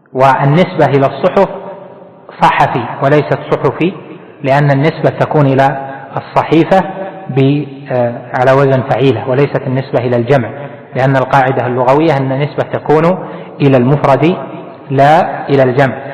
والنسبة إلى الصحف صحفي وليست صحفي، لأن النسبة تكون إلى الصحيفة على وزن فعيلة، وليست النسبة إلى الجمع، لأن القاعدة اللغوية أن النسبة تكون إلى المفرد لا إلى الجمع.